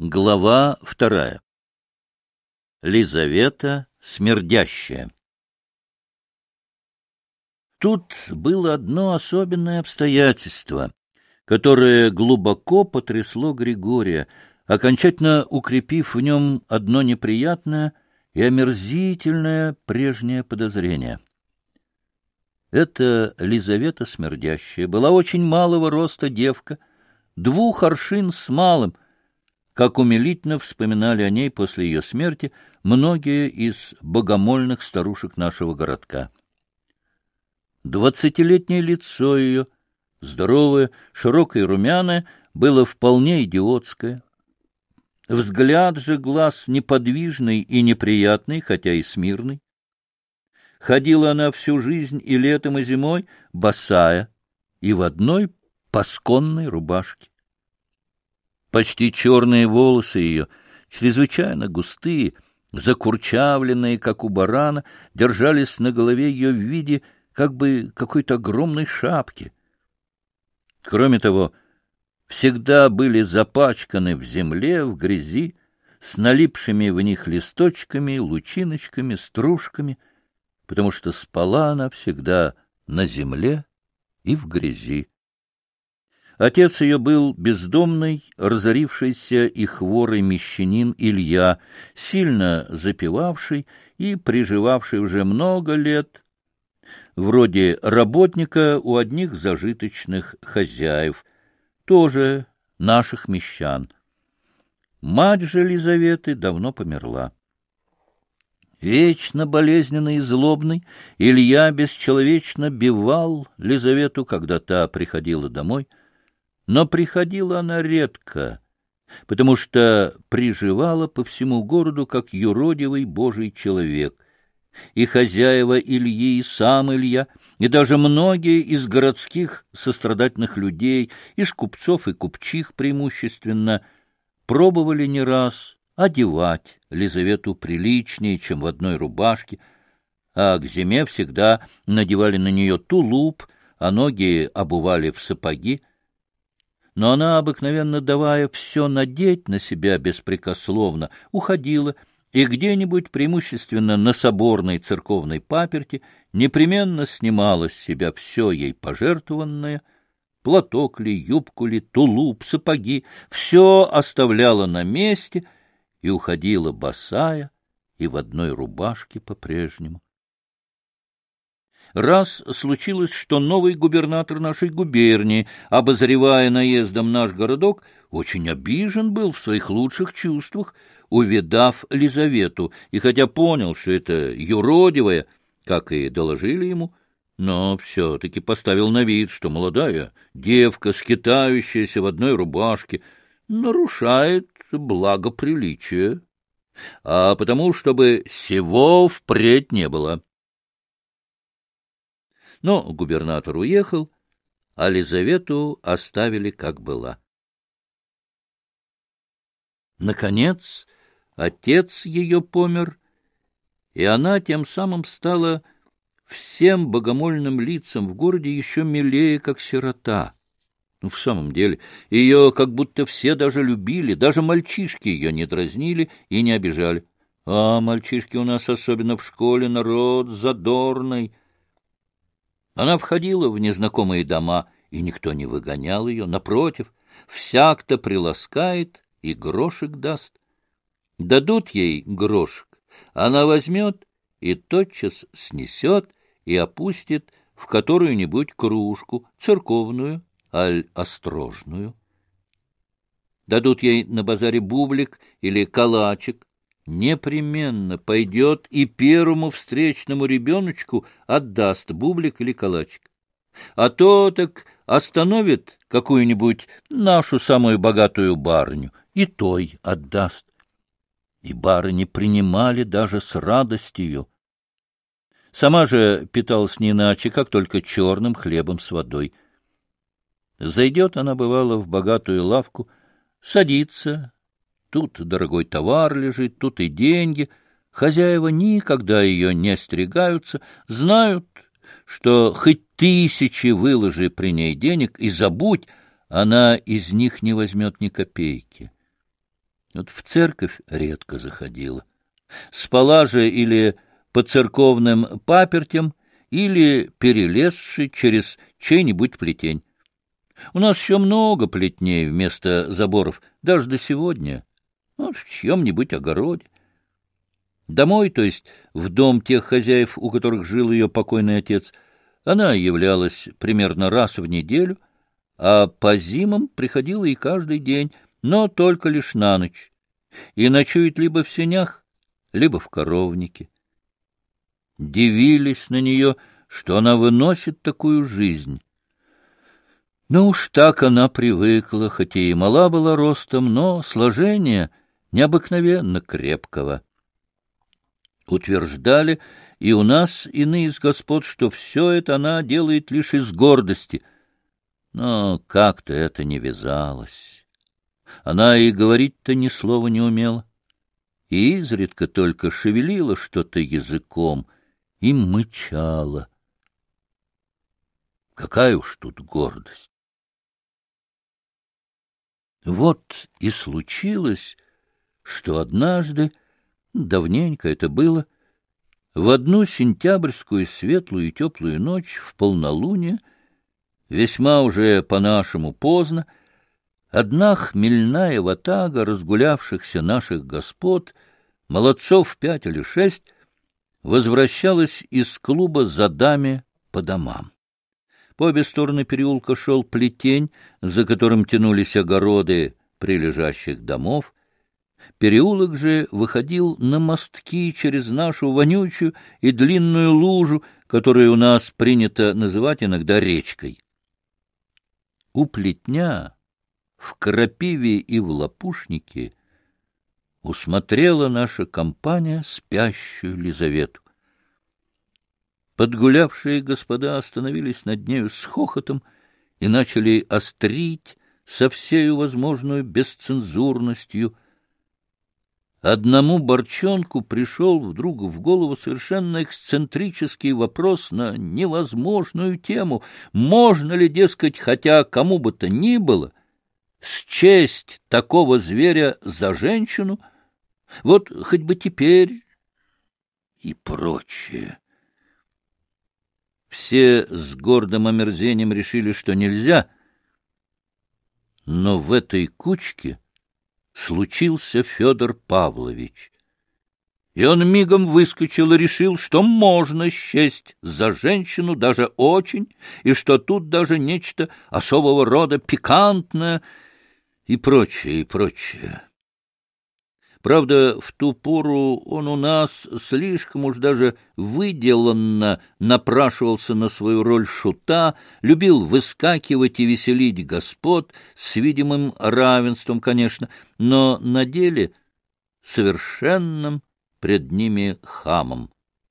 Глава 2. Лизавета Смердящая. Тут было одно особенное обстоятельство, которое глубоко потрясло Григория, окончательно укрепив в нем одно неприятное и омерзительное прежнее подозрение. Эта Лизавета Смердящая была очень малого роста девка, 2 аршин с малым, как умилительно вспоминали о ней после ее смерти многие из богомольных старушек нашего городка. 20-летнее лицо ее, здоровое, широкое и румяное, было вполне идиотское. Взгляд же глаз неподвижный и неприятный, хотя и смирный. Ходила она всю жизнь и летом, и зимой босая, и в одной пасконной рубашке. Почти черные волосы ее, чрезвычайно густые, закурчавленные, как у барана, держались на голове ее в виде как бы какой-то огромной шапки. Кроме того, всегда были запачканы в земле, в грязи, с налипшими в них листочками, лучиночками, стружками, потому что спала она всегда на земле и в грязи. Отец ее был бездомный, разорившийся и хворый мещанин Илья, сильно запивавший и приживавший уже много лет, вроде работника у одних зажиточных хозяев, тоже наших мещан. Мать же Лизаветы давно померла. Вечно болезненный и злобный, Илья бесчеловечно бивал Лизавету, когда та приходила домой. Но приходила она редко, потому что приживала по всему городу как юродивый божий человек. И хозяева Ильи, и сам Илья, и даже многие из городских сострадательных людей, из купцов и купчих преимущественно, пробовали не раз одевать Лизавету приличнее, чем в одной рубашке, а к зиме всегда надевали на нее тулуп, а ноги обували в сапоги. Но она, обыкновенно давая все надеть на себя беспрекословно, уходила и где-нибудь, преимущественно на соборной церковной паперти, непременно снимала с себя все ей пожертвованное, платок ли, юбку ли, тулуп, сапоги, все оставляла на месте и уходила босая и в одной рубашке по-прежнему. Раз случилось, что новый губернатор нашей губернии, обозревая наездом наш городок, очень обижен был в своих лучших чувствах, увидав Лизавету, и хотя понял, что это юродивая, как и доложили ему, но все-таки поставил на вид, что молодая девка, скитающаяся в одной рубашке, нарушает благоприличие, а потому, чтобы сего впредь не было. Но губернатор уехал, а Лизавету оставили, как была. Наконец, отец ее помер, и она тем самым стала всем богомольным лицам в городе еще милее, как сирота. В самом деле, ее как будто все даже любили, даже мальчишки ее не дразнили и не обижали. А мальчишки у нас, особенно в школе, народ задорный. Она входила в незнакомые дома, и никто не выгонял ее. Напротив, всяк-то приласкает и грошек даст. Дадут ей грошек, она возьмет и тотчас снесет и опустит в которую-нибудь кружку, церковную, аль острожную. Дадут ей на базаре бублик или калачик, непременно пойдет и первому встречному ребеночку отдаст бублик или калачик. А то так остановит какую-нибудь нашу самую богатую барыню, и той отдаст. И барыни принимали даже с радостью. Сама же питалась не иначе, как только черным хлебом с водой. Зайдет она, бывало, в богатую лавку, садится. Тут дорогой товар лежит, тут и деньги. Хозяева никогда ее не остерегаются, знают, что хоть 1000 выложи при ней денег и забудь, она из них не возьмет ни копейки. Вот в церковь редко заходила. Спала же или по церковным папертям, или перелезши через чей-нибудь плетень. У нас еще много плетней вместо заборов, даже до сегодня, вот в чьем-нибудь огороде. Домой, то есть в дом тех хозяев, у которых жил ее покойный отец, она являлась примерно раз в неделю, а по зимам приходила и каждый день, но только лишь на ночь, и ночует либо в сенях, либо в коровнике. Дивились на нее, что она выносит такую жизнь. Но уж так она привыкла, хоть и мала была ростом, но сложение необыкновенно крепкого. Утверждали и у нас иные из господ, что все это она делает лишь из гордости, но как-то это не вязалось. Она и говорить-то ни слова не умела, и изредка только шевелила что-то языком и мычала. Какая уж тут гордость! Вот и случилось, что однажды, давненько это было, в одну сентябрьскую светлую и теплую ночь в полнолуние, весьма уже по-нашему поздно, одна хмельная ватага разгулявшихся наших господ, молодцов 5 или 6, возвращалась из клуба за даме по домам. По обе стороны переулка шел плетень, за которым тянулись огороды прилежащих домов. Переулок же выходил на мостки через нашу вонючую и длинную лужу, которую у нас принято называть иногда речкой. У плетня, в крапиве и в лопушнике, усмотрела наша компания спящую Лизавету. Подгулявшие господа остановились над нею с хохотом и начали острить со всею возможную бесцензурностью. Одному Борчонку пришел вдруг в голову совершенно эксцентрический вопрос на невозможную тему: можно ли, дескать, хотя кому бы то ни было, счесть такого зверя за женщину, вот хоть бы теперь и прочее. Все с гордым омерзением решили, что нельзя, но в этой кучке случился Федор Павлович, и он мигом выскочил и решил, что можно счесть за женщину даже очень, и что тут даже нечто особого рода пикантное и прочее, и прочее. Правда, в ту пору он у нас слишком уж даже выделанно напрашивался на свою роль шута, любил выскакивать и веселить господ, с видимым равенством, конечно, но на деле совершенным пред ними хамом.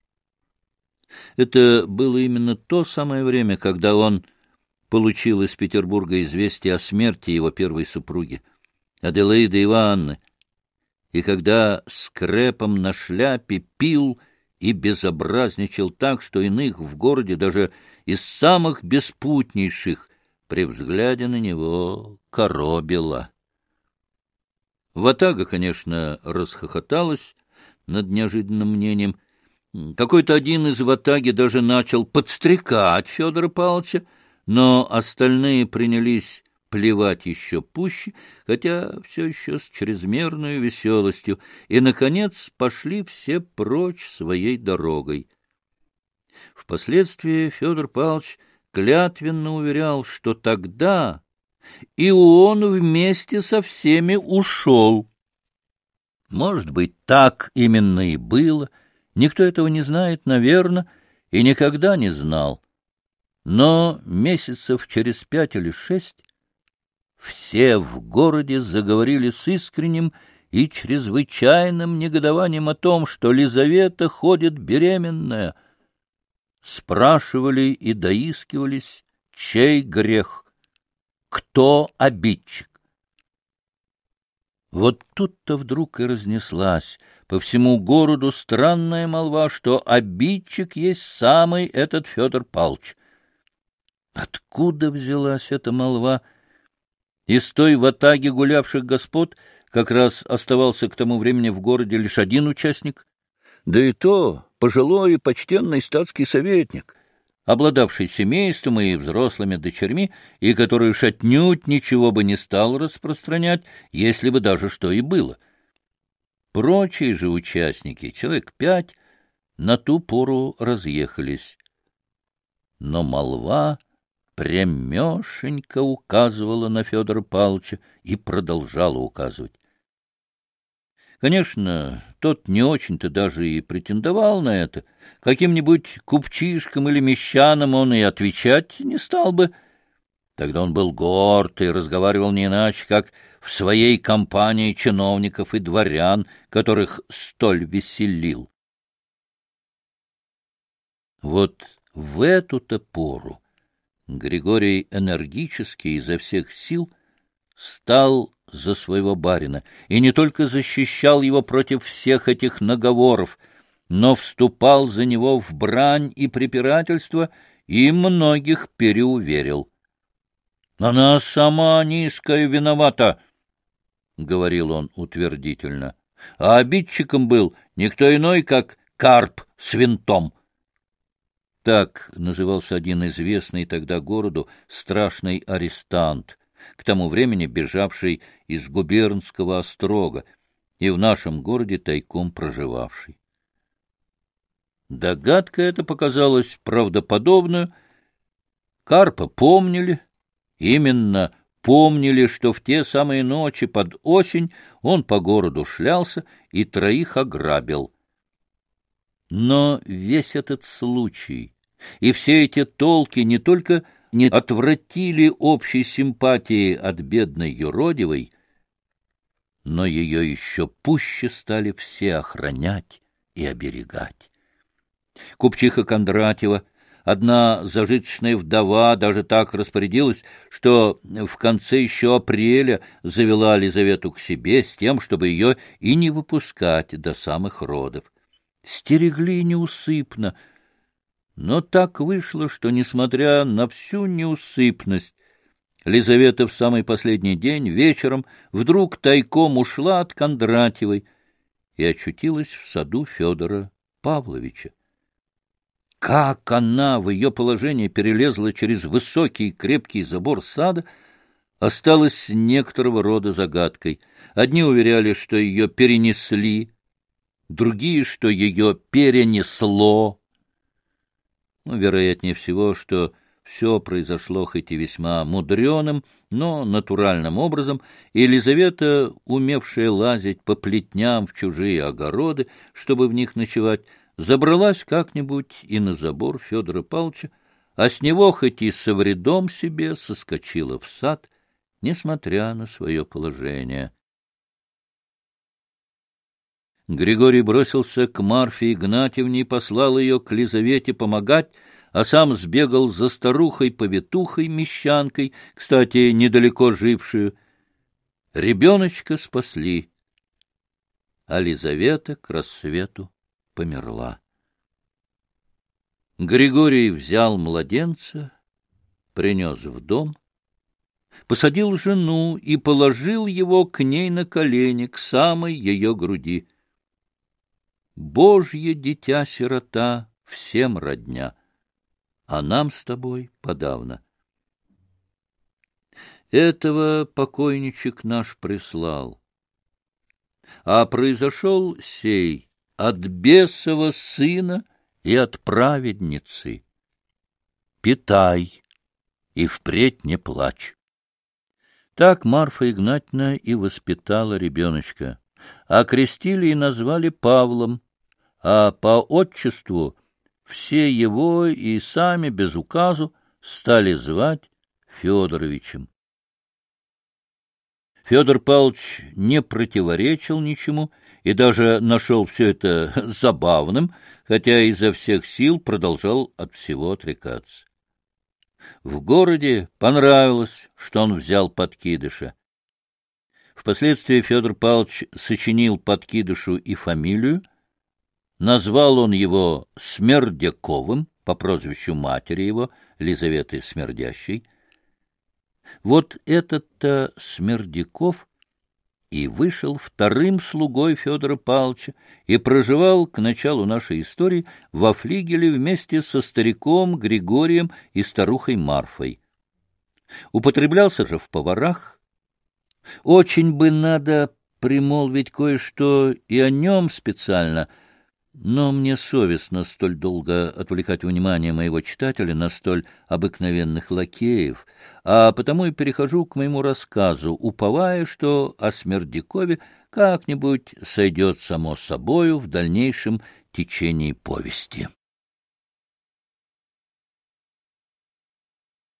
Это было именно то самое время, когда он получил из Петербурга известие о смерти его первой супруги, Аделаиды Ивановны, и когда скрепом на шляпе пил и безобразничал так, что иных в городе, даже из самых беспутнейших, при взгляде на него коробило. Ватага, конечно, расхохоталась над неожиданным мнением. Какой-то один из ватаги даже начал подстрекать Федора Павловича, но остальные принялись плевать еще пуще, хотя все еще с чрезмерной веселостью, и, наконец, пошли все прочь своей дорогой. Впоследствии Федор Павлович клятвенно уверял, что тогда и он вместе со всеми ушел. Может быть, так именно и было, никто этого не знает, наверное, и никогда не знал. Но месяцев через 5 или 6 все в городе заговорили с искренним и чрезвычайным негодованием о том, что Лизавета ходит беременная. Спрашивали и доискивались, чей грех, кто обидчик. Вот тут-то вдруг и разнеслась по всему городу странная молва, что обидчик есть самый этот Федор Павлович. Откуда взялась эта молва? Из той ватаги гулявших господ, Как раз оставался к тому времени в городе лишь один участник, да и то пожилой и почтенный статский советник, обладавший семейством и взрослыми дочерьми, и который уж отнюдь ничего бы не стал распространять, если бы даже что и было. Прочие же участники, человек 5, на ту пору разъехались. Но молва прямешенько указывала на Федора Павловича и продолжала указывать. Конечно, тот не очень-то даже и претендовал на это. Каким-нибудь купчишкам или мещанам он и отвечать не стал бы. Тогда он был горд и разговаривал не иначе, как в своей компании чиновников и дворян, которых столь веселил. Вот в эту-то пору Григорий энергически изо всех сил стал за своего барина, и не только защищал его против всех этих наговоров, но вступал за него в брань и препирательство, и многих переуверил. — Она сама низкая виновата, — говорил он утвердительно, — а обидчиком был никто иной, как Карп с винтом. Так назывался один известный тогда городу страшный арестант, к тому времени бежавший из губернского острога и в нашем городе тайком проживавший. Догадка эта показалась правдоподобную. Карпа помнили, именно помнили, что в те самые ночи под осень он по городу шлялся и 3 ограбил. Но весь этот случай и все эти толки не только не отвратили общей симпатии от бедной юродивой, но ее еще пуще стали все охранять и оберегать. Купчиха Кондратьева, одна зажиточная вдова, даже так распорядилась, что в конце еще апреля завела Лизавету к себе с тем, чтобы ее и не выпускать до самых родов. Стерегли неусыпно, но так вышло, что, несмотря на всю неусыпность, Лизавета в самый последний день вечером вдруг тайком ушла от Кондратьевой и очутилась в саду Федора Павловича. Как она в ее положении перелезла через высокий крепкий забор сада, осталось некоторого рода загадкой. Одни уверяли, что ее перенесли, другие, что ее перенесло. Вероятнее всего, что все произошло хоть и весьма мудреным, но натуральным образом, и Елизавета, умевшая лазить по плетням в чужие огороды, чтобы в них ночевать, забралась как-нибудь и на забор Федора Павловича, а с него хоть и со вредом себе соскочила в сад, несмотря на свое положение. Григорий бросился к Марфе Игнатьевне и послал ее к Лизавете помогать, а сам сбегал за старухой-повитухой, мещанкой, кстати, недалеко жившую. Ребеночка спасли, а Лизавета к рассвету померла. Григорий взял младенца, принес в дом, посадил жену и положил его к ней на колени, к самой ее груди. Божье дитя-сирота всем родня, а нам с тобой подавно. Этого покойничек наш прислал. А произошел сей от бесова сына и от праведницы. Питай и впредь не плачь. Так Марфа Игнатьевна и воспитала ребеночка, а крестили и назвали Павлом, а по отчеству все его и сами без указу стали звать Федоровичем. Федор Павлович не противоречил ничему и даже нашел все это забавным, хотя изо всех сил продолжал от всего отрекаться. В городе понравилось, что он взял подкидыша. Впоследствии Федор Павлович сочинил подкидышу и фамилию. Назвал он его Смердяковым по прозвищу матери его, Лизаветы Смердящей. Вот этот-то Смердяков и вышел вторым слугой Федора Павловича и проживал к началу нашей истории во флигеле вместе со стариком Григорием и старухой Марфой. Употреблялся же в поварах. Очень бы надо примолвить кое-что и о нем специально, но мне совестно столь долго отвлекать внимание моего читателя на столь обыкновенных лакеев, а потому и перехожу к моему рассказу, уповая, что о Смердякове как-нибудь сойдет само собою в дальнейшем течении повести.